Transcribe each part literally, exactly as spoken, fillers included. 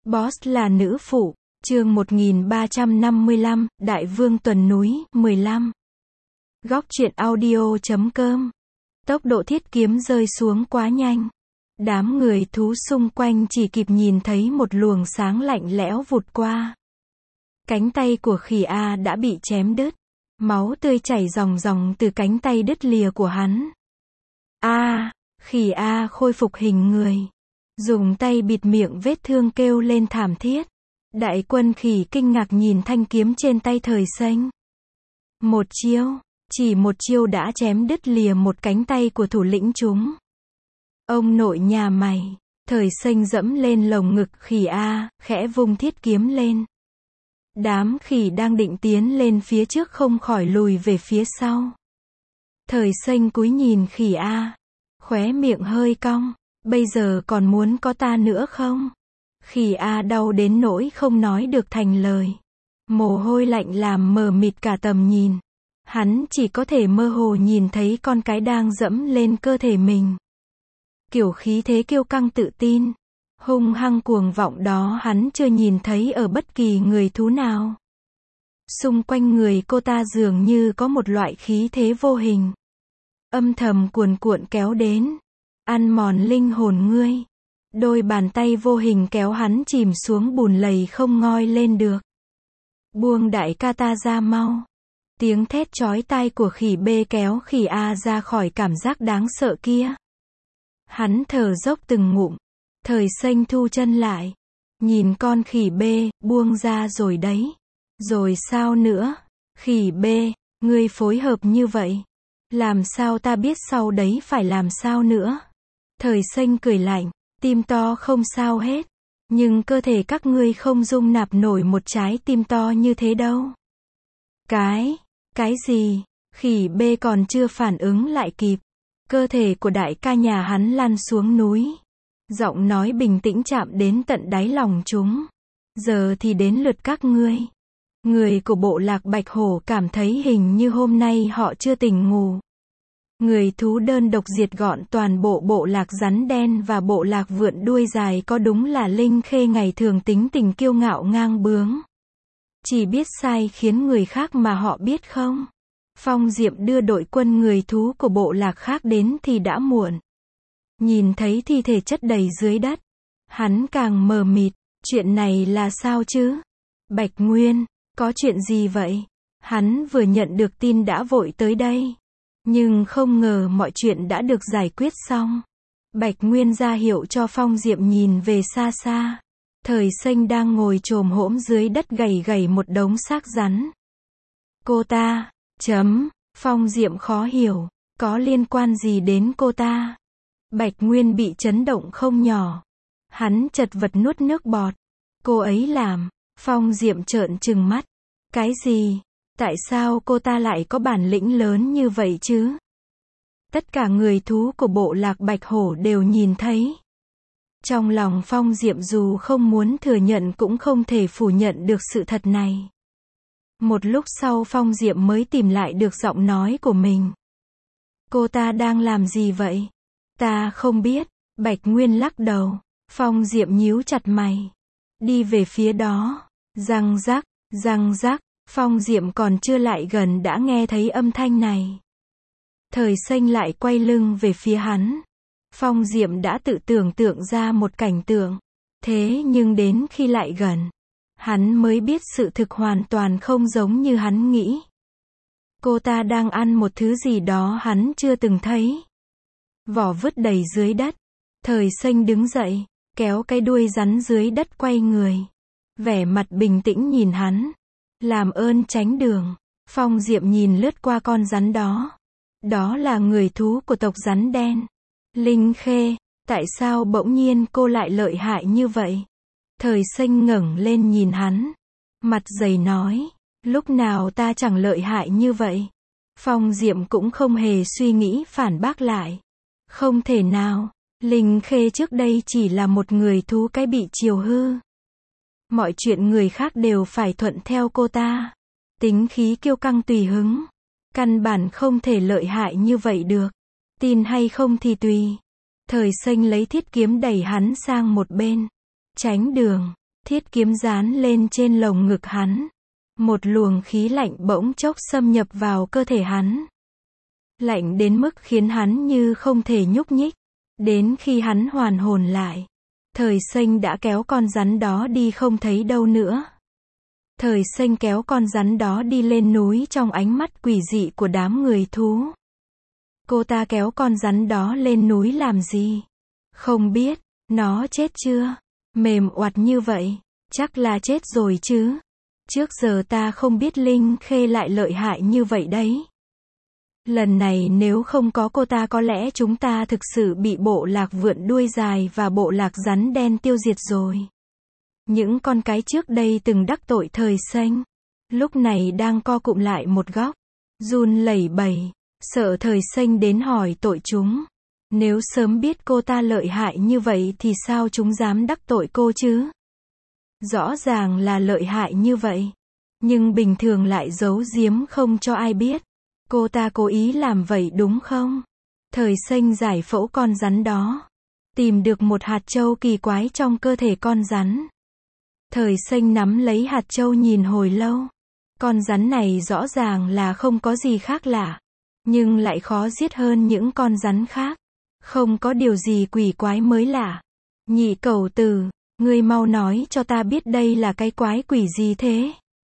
Boss là nữ phụ, chương một nghìn ba trăm năm mươi lăm, Đại vương tuần núi, mười lăm. Góc truyện audio chấm com. Tốc độ thiết kiếm rơi xuống quá nhanh. Đám người thú xung quanh chỉ kịp nhìn thấy một luồng sáng lạnh lẽo vụt qua. Cánh tay của khỉ A đã bị chém đứt. Máu tươi chảy ròng ròng từ cánh tay đứt lìa của hắn. A, khỉ A khôi phục hình người. Dùng tay bịt miệng vết thương kêu lên thảm thiết. Đại quân khỉ kinh ngạc nhìn thanh kiếm trên tay Thời Xanh. Một chiêu, chỉ một chiêu đã chém đứt lìa một cánh tay của thủ lĩnh chúng. Ông nội nhà mày, Thời Xanh dẫm lên lồng ngực khỉ A, khẽ vung thiết kiếm lên. Đám khỉ đang định tiến lên phía trước không khỏi lùi về phía sau. Thời Xanh cúi nhìn khỉ A, khóe miệng hơi cong. Bây giờ còn muốn có ta nữa không? Khỉ A đau đến nỗi không nói được thành lời. Mồ hôi lạnh làm mờ mịt cả tầm nhìn. Hắn chỉ có thể mơ hồ nhìn thấy con cái đang dẫm lên cơ thể mình. Kiểu khí thế kiêu căng tự tin, hung hăng cuồng vọng đó hắn chưa nhìn thấy ở bất kỳ người thú nào. Xung quanh người cô ta dường như có một loại khí thế vô hình, âm thầm cuồn cuộn kéo đến, ăn mòn linh hồn ngươi. Đôi bàn tay vô hình kéo hắn chìm xuống bùn lầy không ngoi lên được. Buông đại ca ta ra mau. Tiếng thét chói tai của khỉ B kéo khỉ A ra khỏi cảm giác đáng sợ kia. Hắn thở dốc từng ngụm. Thời Xanh thu chân lại. Nhìn con khỉ B, buông ra rồi đấy. Rồi sao nữa? Khỉ B, ngươi phối hợp như vậy. Làm sao ta biết sau đấy phải làm sao nữa? Thời Xanh cười lạnh. Tim to không sao hết. Nhưng cơ thể các ngươi không dung nạp nổi một trái tim to như thế đâu. Cái, cái gì? Khỉ B còn chưa phản ứng lại kịp. Cơ thể của đại ca nhà hắn lăn xuống núi. Giọng nói bình tĩnh chạm đến tận đáy lòng chúng. Giờ thì đến lượt các ngươi. Người của bộ lạc Bạch Hổ cảm thấy hình như hôm nay họ chưa tỉnh ngủ. Người thú đơn độc diệt gọn toàn bộ bộ lạc rắn đen và bộ lạc vượn đuôi dài có đúng là Linh Khê ngày thường tính tình kiêu ngạo ngang bướng. Chỉ biết sai khiến người khác mà họ biết không? Phong Diệm đưa đội quân người thú của bộ lạc khác đến thì đã muộn. Nhìn thấy thi thể chất đầy dưới đất, hắn càng mờ mịt, chuyện này là sao chứ? Bạch Nguyên, có chuyện gì vậy? Hắn vừa nhận được tin đã vội tới đây. Nhưng không ngờ mọi chuyện đã được giải quyết xong. Bạch Nguyên ra hiệu cho Phong Diệm nhìn về xa xa. Thời Xanh đang ngồi chồm hổm dưới đất gầy gầy một đống xác rắn. Cô ta, chấm, Phong Diệm khó hiểu, có liên quan gì đến cô ta? Bạch Nguyên bị chấn động không nhỏ. Hắn chật vật nuốt nước bọt. Cô ấy làm, Phong Diệm trợn trừng mắt. Cái gì? Tại sao cô ta lại có bản lĩnh lớn như vậy chứ? Tất cả người thú của bộ lạc Bạch Hổ đều nhìn thấy. Trong lòng Phong Diệm dù không muốn thừa nhận cũng không thể phủ nhận được sự thật này. Một lúc sau Phong Diệm mới tìm lại được giọng nói của mình. Cô ta đang làm gì vậy? Ta không biết. Bạch Nguyên lắc đầu. Phong Diệm nhíu chặt mày. Đi về phía đó. Răng rắc, răng rắc. Phong Diệm còn chưa lại gần đã nghe thấy âm thanh này. Thời Xanh lại quay lưng về phía hắn. Phong Diệm đã tự tưởng tượng ra một cảnh tượng. Thế nhưng đến khi lại gần, hắn mới biết sự thực hoàn toàn không giống như hắn nghĩ. Cô ta đang ăn một thứ gì đó hắn chưa từng thấy. Vỏ vứt đầy dưới đất. Thời Xanh đứng dậy, kéo cái đuôi rắn dưới đất quay người. Vẻ mặt bình tĩnh nhìn hắn. Làm ơn tránh đường. Phong Diệm nhìn lướt qua con rắn đó. Đó là người thú của tộc rắn đen. Linh Khê, tại sao bỗng nhiên cô lại lợi hại như vậy? Thời Xanh ngẩng lên nhìn hắn. Mặt dày nói, lúc nào ta chẳng lợi hại như vậy? Phong Diệm cũng không hề suy nghĩ phản bác lại. Không thể nào, Linh Khê trước đây chỉ là một người thú cái bị chiều hư. Mọi chuyện người khác đều phải thuận theo cô ta. Tính khí kiêu căng tùy hứng. Căn bản không thể lợi hại như vậy được. Tin hay không thì tùy. Thời Xanh lấy thiết kiếm đẩy hắn sang một bên. Tránh đường. Thiết kiếm dán lên trên lồng ngực hắn. Một luồng khí lạnh bỗng chốc xâm nhập vào cơ thể hắn. Lạnh đến mức khiến hắn như không thể nhúc nhích. Đến khi hắn hoàn hồn lại, Thời Xanh đã kéo con rắn đó đi không thấy đâu nữa. Thời Xanh kéo con rắn đó đi lên núi trong ánh mắt quỷ dị của đám người thú. Cô ta kéo con rắn đó lên núi làm gì? Không biết, nó chết chưa? Mềm oặt như vậy, chắc là chết rồi chứ. Trước giờ ta không biết Linh Khê lại lợi hại như vậy đấy. Lần này nếu không có cô ta có lẽ chúng ta thực sự bị bộ lạc vượn đuôi dài và bộ lạc rắn đen tiêu diệt rồi. Những con cái trước đây từng đắc tội Thời Xanh, lúc này đang co cụm lại một góc, run lẩy bẩy, sợ Thời Xanh đến hỏi tội chúng. Nếu sớm biết cô ta lợi hại như vậy thì sao chúng dám đắc tội cô chứ? Rõ ràng là lợi hại như vậy, nhưng bình thường lại giấu giếm không cho ai biết. Cô ta cố ý làm vậy đúng không? Thời Xanh giải phẫu con rắn đó, tìm được một hạt châu kỳ quái trong cơ thể con rắn. Thời Xanh nắm lấy hạt châu nhìn hồi lâu. Con rắn này rõ ràng là không có gì khác lạ, nhưng lại khó giết hơn những con rắn khác. Không có điều gì quỷ quái mới lạ. Nhị cẩu tử, ngươi mau nói cho ta biết đây là cái quái quỷ gì thế?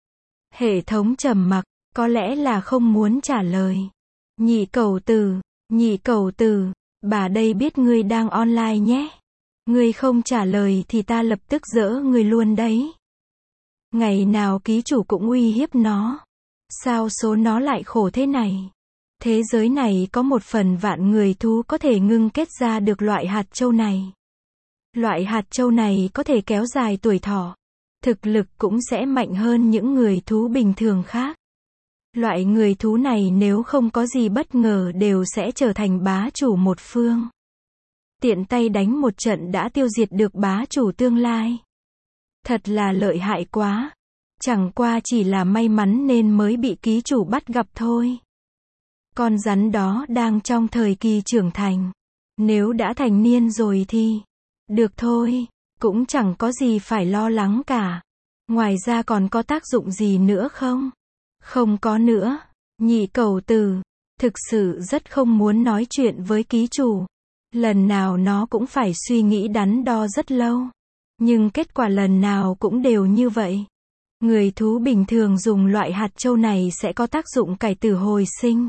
Hệ thống trầm mặc, có lẽ là không muốn trả lời. Nhị cẩu tử, nhị cẩu tử, bà đây biết ngươi đang online nhé. Ngươi không trả lời thì ta lập tức giỡ ngươi luôn đấy. Ngày nào ký chủ cũng uy hiếp nó. Sao số nó lại khổ thế này? Thế giới này có một phần vạn người thú có thể ngưng kết ra được loại hạt châu này. Loại hạt châu này có thể kéo dài tuổi thọ. Thực lực cũng sẽ mạnh hơn những người thú bình thường khác. Loại người thú này nếu không có gì bất ngờ đều sẽ trở thành bá chủ một phương. Tiện tay đánh một trận đã tiêu diệt được bá chủ tương lai. Thật là lợi hại quá. Chẳng qua chỉ là may mắn nên mới bị ký chủ bắt gặp thôi. Con rắn đó đang trong thời kỳ trưởng thành. Nếu đã thành niên rồi thì được thôi, cũng chẳng có gì phải lo lắng cả. Ngoài ra còn có tác dụng gì nữa không? Không có nữa. Nhị cẩu tử, thực sự rất không muốn nói chuyện với ký chủ. Lần nào nó cũng phải suy nghĩ đắn đo rất lâu. Nhưng kết quả lần nào cũng đều như vậy. Người thú bình thường dùng loại hạt châu này sẽ có tác dụng cải tử hồi sinh.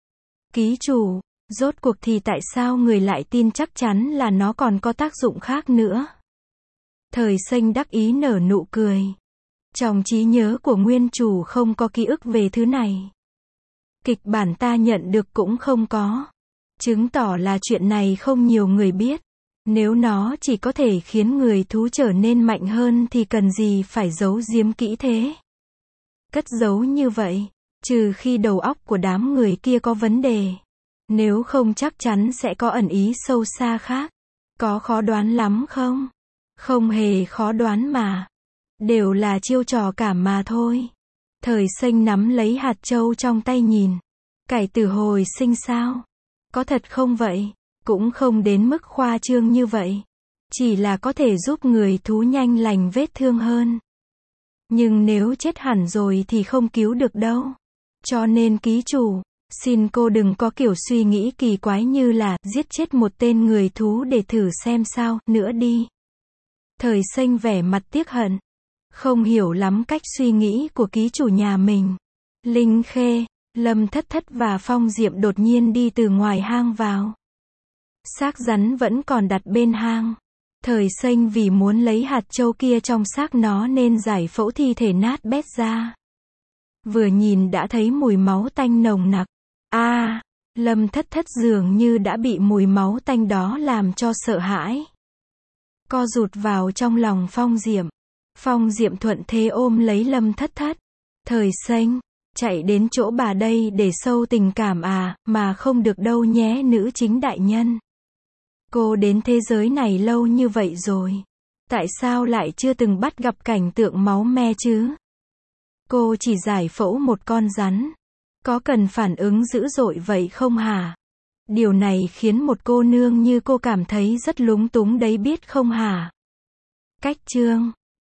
Ký chủ, rốt cuộc thì tại sao người lại tin chắc chắn là nó còn có tác dụng khác nữa? Thời Xanh đắc ý nở nụ cười. Trong trí nhớ của nguyên chủ không có ký ức về thứ này. Kịch bản ta nhận được cũng không có. Chứng tỏ là chuyện này không nhiều người biết. Nếu nó chỉ có thể khiến người thú trở nên mạnh hơn thì cần gì phải giấu giếm kỹ thế? Cất giấu như vậy, trừ khi đầu óc của đám người kia có vấn đề. Nếu không chắc chắn sẽ có ẩn ý sâu xa khác. Có khó đoán lắm không? Không hề khó đoán mà. Đều là chiêu trò cả mà thôi. Thời Xanh nắm lấy hạt châu trong tay nhìn. Cải tử hồi sinh sao? Có thật không vậy? Cũng không đến mức khoa trương như vậy. Chỉ là có thể giúp người thú nhanh lành vết thương hơn. Nhưng nếu chết hẳn rồi thì không cứu được đâu. Cho nên ký chủ, xin cô đừng có kiểu suy nghĩ kỳ quái như là giết chết một tên người thú để thử xem sao nữa đi. Thời Xanh vẻ mặt tiếc hận. Không hiểu lắm cách suy nghĩ của ký chủ nhà mình. Linh Khê, Lâm Thất Thất và Phong Diệm đột nhiên đi từ ngoài hang vào. Xác rắn vẫn còn đặt bên hang. Thời Xanh vì muốn lấy hạt châu kia trong xác nó nên giải phẫu thi thể nát bét ra. Vừa nhìn đã thấy mùi máu tanh nồng nặc. A, à, Lâm Thất Thất dường như đã bị mùi máu tanh đó làm cho sợ hãi. Co rụt vào trong lòng Phong Diệm. Phong Diệm thuận thế ôm lấy Lâm Thất Thất. Thời Xanh, chạy đến chỗ bà đây để sâu tình cảm à, mà không được đâu nhé nữ chính đại nhân. Cô đến thế giới này lâu như vậy rồi. Tại sao lại chưa từng bắt gặp cảnh tượng máu me chứ? Cô chỉ giải phẫu một con rắn. Có cần phản ứng dữ dội vậy không hả? Điều này khiến một cô nương như cô cảm thấy rất lúng túng đấy biết không hả? Cách chương